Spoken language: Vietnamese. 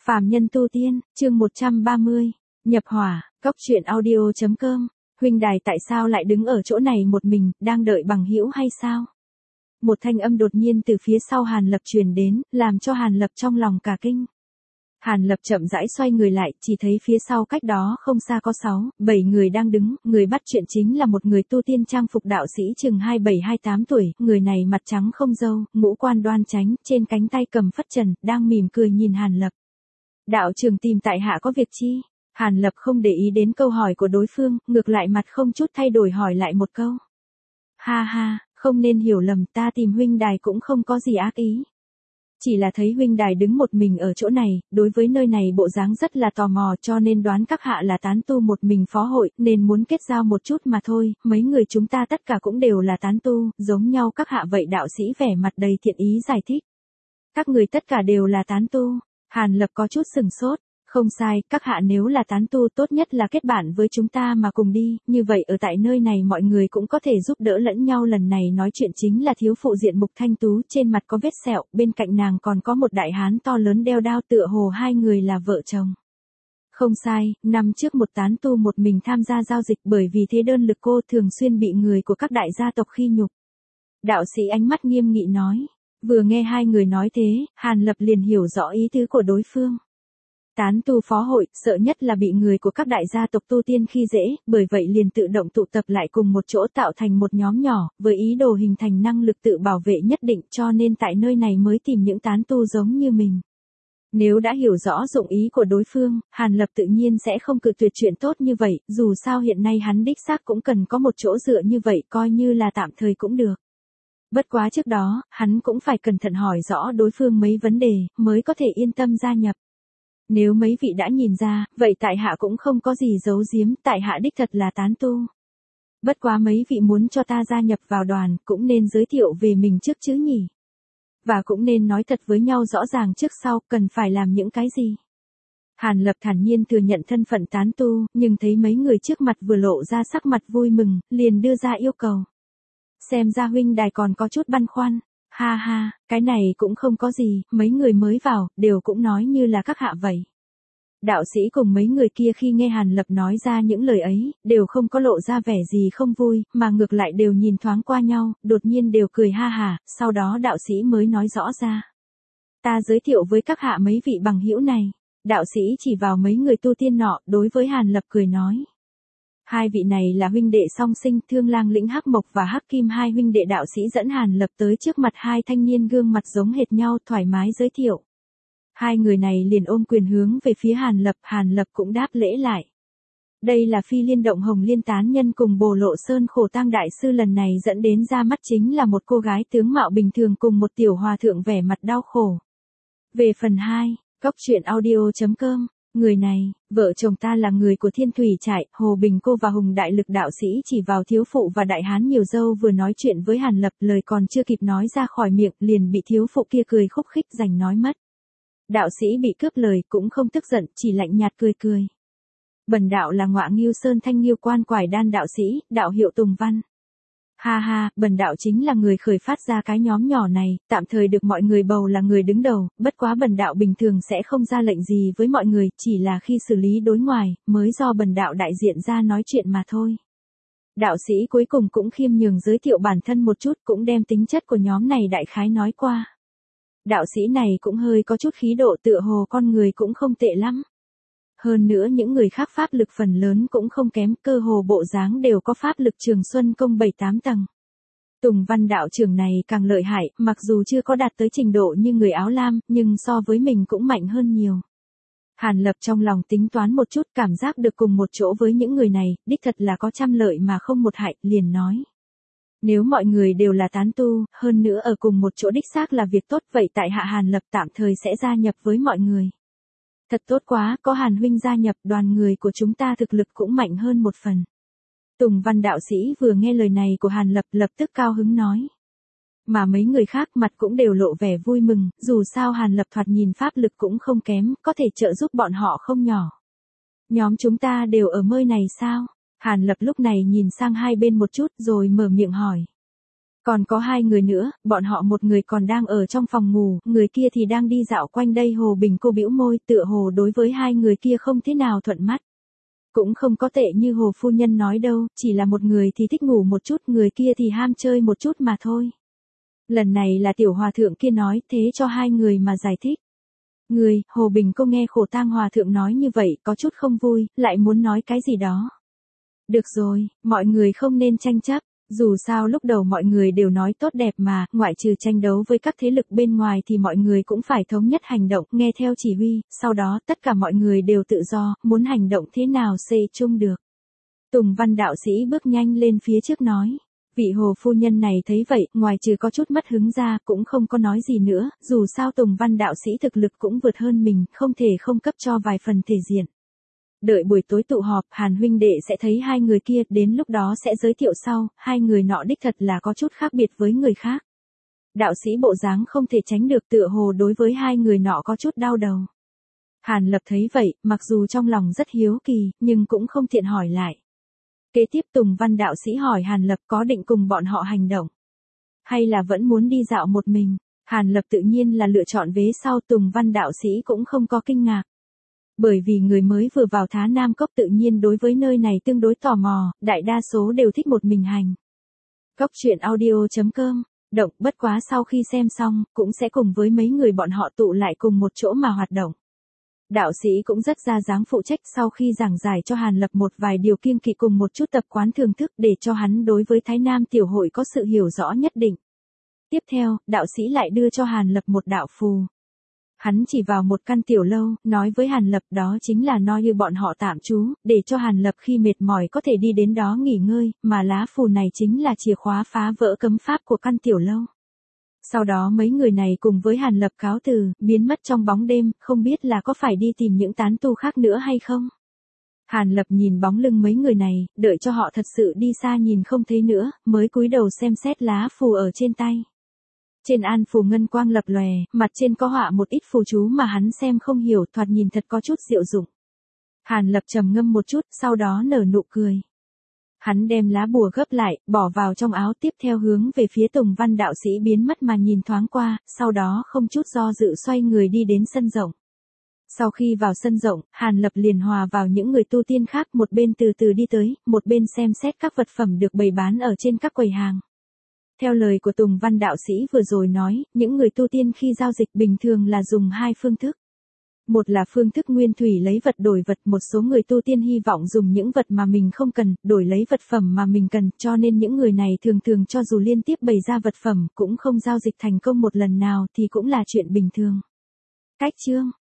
Phàm nhân tu tiên, chương 130, nhập hỏa, cốc truyện audio.com, huynh đài tại sao lại đứng ở chỗ này một mình, đang đợi bằng hữu hay sao? Một thanh âm đột nhiên từ phía sau Hàn Lập truyền đến, làm cho Hàn Lập trong lòng cả kinh. Hàn Lập chậm rãi xoay người lại, chỉ thấy phía sau cách đó không xa có 6-7 người đang đứng, người bắt chuyện chính là một người tu tiên trang phục đạo sĩ chừng 27-28 tuổi, người này mặt trắng không râu, ngũ quan đoan chánh, trên cánh tay cầm phất trần, đang mỉm cười nhìn Hàn Lập. Đạo trưởng tìm tại hạ có việc chi? Hàn Lập không để ý đến câu hỏi của đối phương, ngược lại mặt không chút thay đổi hỏi lại một câu. Ha ha, không nên hiểu lầm, ta tìm huynh đài cũng không có gì ác ý. Chỉ là thấy huynh đài đứng một mình ở chỗ này, đối với nơi này bộ dáng rất là tò mò cho nên đoán các hạ là tán tu một mình phó hội, nên muốn kết giao một chút mà thôi, mấy người chúng ta tất cả cũng đều là tán tu, giống nhau các hạ vậy. Đạo sĩ vẻ mặt đầy thiện ý giải thích. Các người tất cả đều là tán tu. Hàn Lập có chút sừng sốt. Không sai, các hạ nếu là tán tu tốt nhất là kết bạn với chúng ta mà cùng đi, như vậy ở tại nơi này mọi người cũng có thể giúp đỡ lẫn nhau. Lần này nói chuyện chính là thiếu phụ diện mục thanh tú, trên mặt có vết sẹo, bên cạnh nàng còn có một đại hán to lớn đeo đao, tựa hồ hai người là vợ chồng. Không sai, năm trước một tán tu một mình tham gia giao dịch, bởi vì thế đơn lực cô thường xuyên bị người của các đại gia tộc khi nhục. Đạo sĩ ánh mắt nghiêm nghị nói. Vừa nghe hai người nói thế, Hàn Lập liền hiểu rõ ý tứ của đối phương. Tán tu phó hội, sợ nhất là bị người của các đại gia tộc tu tiên khi dễ, bởi vậy liền tự động tụ tập lại cùng một chỗ tạo thành một nhóm nhỏ, với ý đồ hình thành năng lực tự bảo vệ nhất định, cho nên tại nơi này mới tìm những tán tu giống như mình. Nếu đã hiểu rõ dụng ý của đối phương, Hàn Lập tự nhiên sẽ không cự tuyệt chuyện tốt như vậy, dù sao hiện nay hắn đích xác cũng cần có một chỗ dựa như vậy, coi như là tạm thời cũng được. Bất quá trước đó, hắn cũng phải cẩn thận hỏi rõ đối phương mấy vấn đề, mới có thể yên tâm gia nhập. Nếu mấy vị đã nhìn ra, vậy tại hạ cũng không có gì giấu giếm, tại hạ đích thật là tán tu. Bất quá mấy vị muốn cho ta gia nhập vào đoàn, cũng nên giới thiệu về mình trước chứ nhỉ? Và cũng nên nói thật với nhau rõ ràng trước sau, cần phải làm những cái gì? Hàn Lập thản nhiên thừa nhận thân phận tán tu, nhưng thấy mấy người trước mặt vừa lộ ra sắc mặt vui mừng, liền đưa ra yêu cầu. Xem ra huynh đài còn có chút băn khoăn. Ha ha, cái này cũng không có gì, mấy người mới vào, đều cũng nói như là các hạ vậy. Đạo sĩ cùng mấy người kia khi nghe Hàn Lập nói ra những lời ấy, đều không có lộ ra vẻ gì không vui, mà ngược lại đều nhìn thoáng qua nhau, đột nhiên đều cười ha hả, sau đó đạo sĩ mới nói rõ ra. Ta giới thiệu với các hạ mấy vị bằng hữu này. Đạo sĩ chỉ vào mấy người tu tiên nọ, đối với Hàn Lập cười nói. Hai vị này là huynh đệ song sinh, Thương Lang Lĩnh Hắc Mộc và Hắc Kim. Hai huynh đệ đạo sĩ dẫn Hàn Lập tới trước mặt hai thanh niên gương mặt giống hệt nhau, thoải mái giới thiệu. Hai người này liền ôm quyền hướng về phía Hàn Lập cũng đáp lễ lại. Đây là Phi Liên Động Hồng Liên tán nhân cùng Bồ Lộ Sơn Khổ Tang đại sư, lần này dẫn đến ra mắt chính là một cô gái tướng mạo bình thường cùng một tiểu hòa thượng vẻ mặt đau khổ. Về phần 2, cốc truyện audio.com. Người này, vợ chồng ta là người của Thiên Thủy Trại, Hồ Bình Cô và Hùng Đại Lực. Đạo sĩ chỉ vào thiếu phụ và đại hán nhiều râu vừa nói chuyện với Hàn Lập, lời còn chưa kịp nói ra khỏi miệng, liền bị thiếu phụ kia cười khúc khích giành nói mất. Đạo sĩ bị cướp lời cũng không tức giận, chỉ lạnh nhạt cười cười. Bần đạo là Ngọa Ngưu Sơn Thanh Nghiêu Quan Quải Đan đạo sĩ, đạo hiệu Tùng Văn. Ha ha, bần đạo chính là người khởi phát ra cái nhóm nhỏ này, tạm thời được mọi người bầu là người đứng đầu, bất quá bần đạo bình thường sẽ không ra lệnh gì với mọi người, chỉ là khi xử lý đối ngoài, mới do bần đạo đại diện ra nói chuyện mà thôi. Đạo sĩ cuối cùng cũng khiêm nhường giới thiệu bản thân một chút, cũng đem tính chất của nhóm này đại khái nói qua. Đạo sĩ này cũng hơi có chút khí độ, tựa hồ con người cũng không tệ lắm. Hơn nữa những người khác pháp lực phần lớn cũng không kém, cơ hồ bộ dáng đều có pháp lực Trường Xuân Công 7-8 tầng. Tùng Văn đạo trưởng này càng lợi hại, mặc dù chưa có đạt tới trình độ như người áo lam, nhưng so với mình cũng mạnh hơn nhiều. Hàn Lập trong lòng tính toán một chút, cảm giác được cùng một chỗ với những người này, đích thật là có trăm lợi mà không một hại, liền nói. Nếu mọi người đều là tán tu, hơn nữa ở cùng một chỗ đích xác là việc tốt, vậy tại hạ Hàn Lập tạm thời sẽ gia nhập với mọi người. Thật tốt quá, có Hàn huynh gia nhập, đoàn người của chúng ta thực lực cũng mạnh hơn một phần. Tùng Văn đạo sĩ vừa nghe lời này của Hàn Lập, lập tức cao hứng nói. Mà mấy người khác mặt cũng đều lộ vẻ vui mừng, dù sao Hàn Lập thoạt nhìn pháp lực cũng không kém, có thể trợ giúp bọn họ không nhỏ. Nhóm chúng ta đều ở nơi này sao? Hàn Lập lúc này nhìn sang hai bên một chút rồi mở miệng hỏi. Còn có hai người nữa, bọn họ một người còn đang ở trong phòng ngủ, người kia thì đang đi dạo quanh đây. Hồ Bình cô bĩu môi, tựa hồ đối với hai người kia không thế nào thuận mắt. Cũng không có tệ như Hồ phu nhân nói đâu, chỉ là một người thì thích ngủ một chút, người kia thì ham chơi một chút mà thôi. Lần này là tiểu hòa thượng kia nói thế cho hai người mà giải thích. Người, Hồ Bình cô nghe Khổ Tang hòa thượng nói như vậy, có chút không vui, lại muốn nói cái gì đó. Được rồi, mọi người không nên tranh chấp. Dù sao lúc đầu mọi người đều nói tốt đẹp mà, ngoại trừ tranh đấu với các thế lực bên ngoài thì mọi người cũng phải thống nhất hành động, nghe theo chỉ huy, sau đó tất cả mọi người đều tự do, muốn hành động thế nào xây chung được. Tùng Văn đạo sĩ bước nhanh lên phía trước nói. Vị Hồ phu nhân này thấy vậy, ngoài trừ có chút mất hứng ra, cũng không có nói gì nữa, dù sao Tùng Văn đạo sĩ thực lực cũng vượt hơn mình, không thể không cấp cho vài phần thể diện. Đợi buổi tối tụ họp, Hàn huynh đệ sẽ thấy hai người kia, đến lúc đó sẽ giới thiệu sau, hai người nọ đích thật là có chút khác biệt với người khác. Đạo sĩ bộ dáng không thể tránh được, tựa hồ đối với hai người nọ có chút đau đầu. Hàn Lập thấy vậy, mặc dù trong lòng rất hiếu kỳ, nhưng cũng không tiện hỏi lại. Kế tiếp Tùng Văn đạo sĩ hỏi Hàn Lập có định cùng bọn họ hành động, hay là vẫn muốn đi dạo một mình. Hàn Lập tự nhiên là lựa chọn vế sau. Tùng Văn đạo sĩ cũng không có kinh ngạc. Bởi vì người mới vừa vào Thá Nam Cốc tự nhiên đối với nơi này tương đối tò mò, đại đa số đều thích một mình hành. Cốc truyện audio.com, động, bất quá sau khi xem xong, cũng sẽ cùng với mấy người bọn họ tụ lại cùng một chỗ mà hoạt động. Đạo sĩ cũng rất ra dáng phụ trách sau khi giảng giải cho Hàn Lập một vài điều kiêng kỵ cùng một chút tập quán thưởng thức để cho hắn đối với Thái Nam Tiểu Hội có sự hiểu rõ nhất định. Tiếp theo, đạo sĩ lại đưa cho Hàn Lập một đạo phù. Hắn chỉ vào một căn tiểu lâu, nói với Hàn Lập đó chính là nơi như bọn họ tạm trú, để cho Hàn Lập khi mệt mỏi có thể đi đến đó nghỉ ngơi, mà lá phù này chính là chìa khóa phá vỡ cấm pháp của căn tiểu lâu. Sau đó mấy người này cùng với Hàn Lập cáo từ, biến mất trong bóng đêm, không biết là có phải đi tìm những tán tu khác nữa hay không. Hàn Lập nhìn bóng lưng mấy người này, đợi cho họ thật sự đi xa nhìn không thấy nữa, mới cúi đầu xem xét lá phù ở trên tay. Trên an phù ngân quang lập lòe, mặt trên có họa một ít phù chú mà hắn xem không hiểu, thoạt nhìn thật có chút diệu dụng. Hàn Lập trầm ngâm một chút, sau đó nở nụ cười. Hắn đem lá bùa gấp lại, bỏ vào trong áo, tiếp theo hướng về phía Tùng Văn đạo sĩ biến mất mà nhìn thoáng qua, sau đó không chút do dự xoay người đi đến sân rộng. Sau khi vào sân rộng, Hàn Lập liền hòa vào những người tu tiên khác, một bên từ từ đi tới, một bên xem xét các vật phẩm được bày bán ở trên các quầy hàng. Theo lời của Tùng Văn đạo sĩ vừa rồi nói, những người tu tiên khi giao dịch bình thường là dùng hai phương thức. Một là phương thức nguyên thủy lấy vật đổi vật, một số người tu tiên hy vọng dùng những vật mà mình không cần, đổi lấy vật phẩm mà mình cần, cho nên những người này thường thường cho dù liên tiếp bày ra vật phẩm, cũng không giao dịch thành công một lần nào thì cũng là chuyện bình thường. Cách chương